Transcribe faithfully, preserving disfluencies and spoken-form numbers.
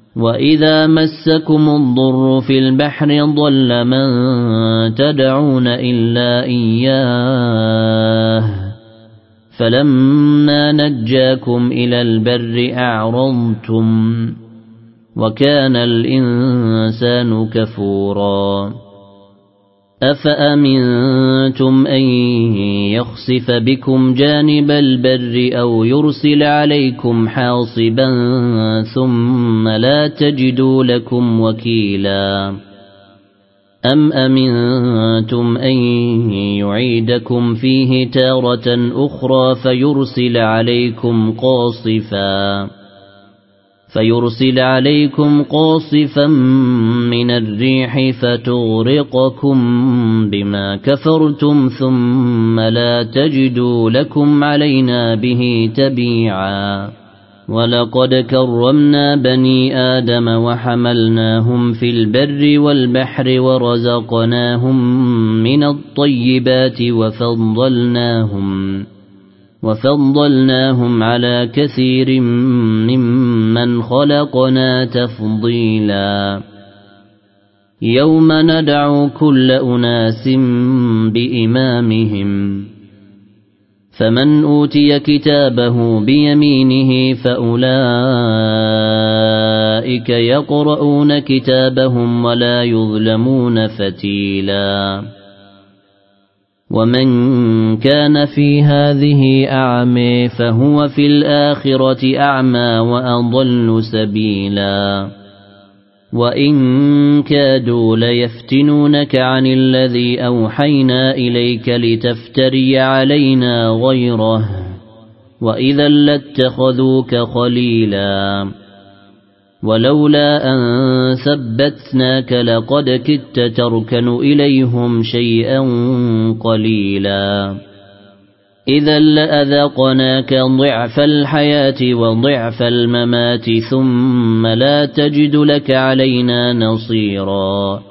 وإذا مسكم الضر في البحر ضل من تدعون إلا إياه فلما نجاكم إلى البر أعرضتم وكان الإنسان كفورا أفأمنتم أن يخسف بكم جانب البر أو يرسل عليكم حاصبا ثم لا تجدوا لكم وكيلا أم أمنتم أن يعيدكم فيه تارة أخرى فيرسل عليكم قاصفا فيرسل عليكم قاصفا من الريح فتغرقكم بما كفرتم ثم لا تجدوا لكم علينا به تبيعا ولقد كرمنا بني آدم وحملناهم في البر والبحر ورزقناهم من الطيبات وفضلناهم وفضلناهم على كثير ممن خلقنا تفضيلا يوم ندعو كل أناس بإمامهم فمن أوتي كتابه بيمينه فأولئك يقرؤون كتابهم ولا يظلمون فتيلا ومن كان في هذه أعمى فهو في الآخرة أعمى وأضل سبيلا وإن كادوا ليفتنونك عن الذي أوحينا إليك لتفتري علينا غيره وإذا لاتخذوك خليلا ولولا أن ثبتناك لقد كدت تركن إليهم شيئا قليلا إذا لأذقناك ضعف الحياة وضعف الممات ثم لا تجد لك علينا نصيرا